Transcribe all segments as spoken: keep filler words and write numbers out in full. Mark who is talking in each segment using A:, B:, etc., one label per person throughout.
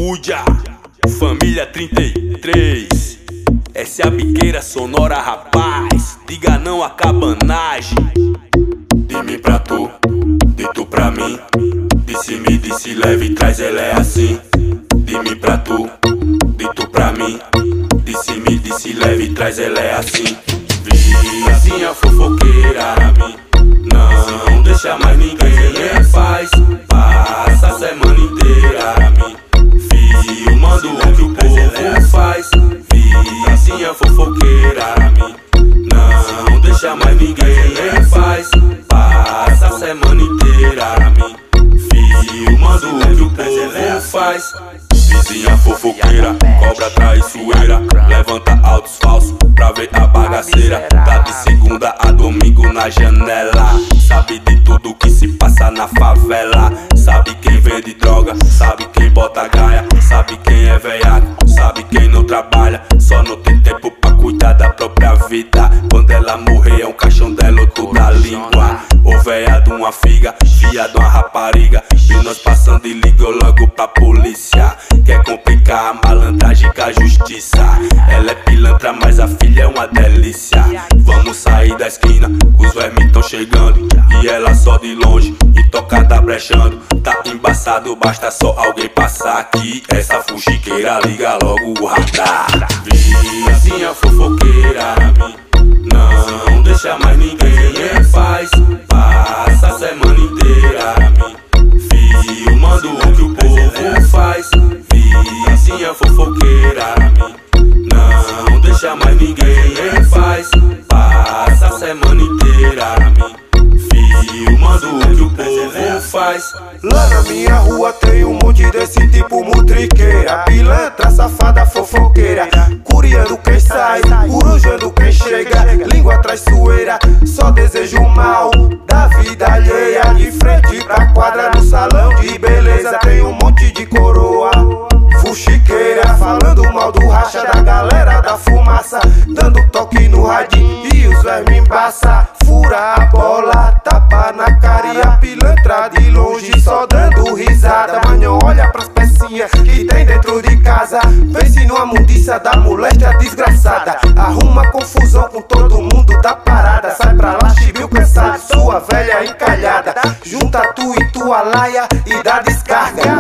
A: Uja, família trinta e três. Essa é a biqueira sonora, rapaz. Diga não à cabanagem. De mim pra tu, de tu pra mim. Disse-me, disse leve, traz, ela é assim. De mim pra tu, de tu pra mim. Disse-me, disse leve, traz, ela é assim. Vizinha fofoqueira a mim, não deixa mais ninguém em paz. Passa a semana inteira a mim filmando o que o povo faz. Vizinha fofoqueira a mim, não deixa mais ninguém em paz. Passa a semana inteira a mim filmando o que o povo faz. Vizinha fofoqueira, cobra traiçoeira, levanta altos falsos pra ver a bagaceira. Tá de segunda a domingo na janela, sabe de tudo que se passa na favela. Sabe quem vende droga, sabe quem bota gaia, sabe quem é veiaco, sabe quem não trabalha, só não tem tempo pra cuidar da própria vida. Quando ela morrer é um caixão dela, outro da língua. Ou véia de uma figa, filha de uma rapariga. Vi nós passando e ligou logo pra polícia. Quer complicar a malandragem com a justiça. Ela é pilantra, mas a filha é uma delícia. Vamos sair da esquina, os vermes tão chegando. E ela só de longe, intocada brechando. Tá embaçado, basta só alguém passar aqui. Essa fuxiqueira liga logo o radar. Vizinha fofoqueira a mim, não deixa mais ninguém em paz. Passa a semana inteira a mim filmando o que o povo faz. Vizinha fofoqueira a mim, não deixa mais ninguém em paz. Passa a semana inteira a mim filmando o que o povo faz.
B: Lá na minha rua tem um monte desse tipo mutriqueira, pilantra, safada, fofoqueira, curiando quem sai, corujando quem chega, língua traiçoeira, só desejo mal da vida alheia. De frente pra quadra no salão de beleza tem um monte de coroa fuxiqueira, falando mal do racha da galera da fumaça, dando toque no radinho e os vermes embaça. Fura a bola, tapa na cara e a pilantra de longe só dando risada. Mas não olha pras pecinhas que tem dentro de casa. Pense numa mundiça da moléstia desgraçada. Arruma confusão com todo mundo da parada. Sai pra lá, chibiu cansado, sua velha encalhada. Junta tu e tua laia e dá descarga.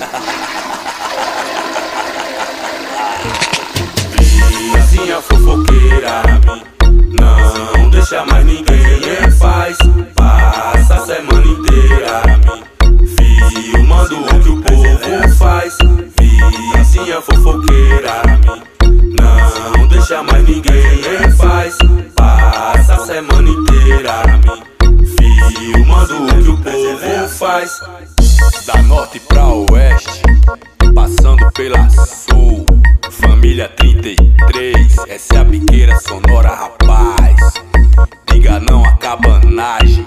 A: Vizinha fofoqueira a mim, não deixa mais ninguém em paz. Passa a semana inteira a mim filmando o que o povo faz. Vizinha fofoqueira a mim, não deixa mais ninguém em paz. Passa a semana inteira a mim filmando o que o povo faz. Da norte pra oeste, passando pela sul, família trinta e três. Essa é a biqueira sonora, rapaz. Diga não à cabanagem.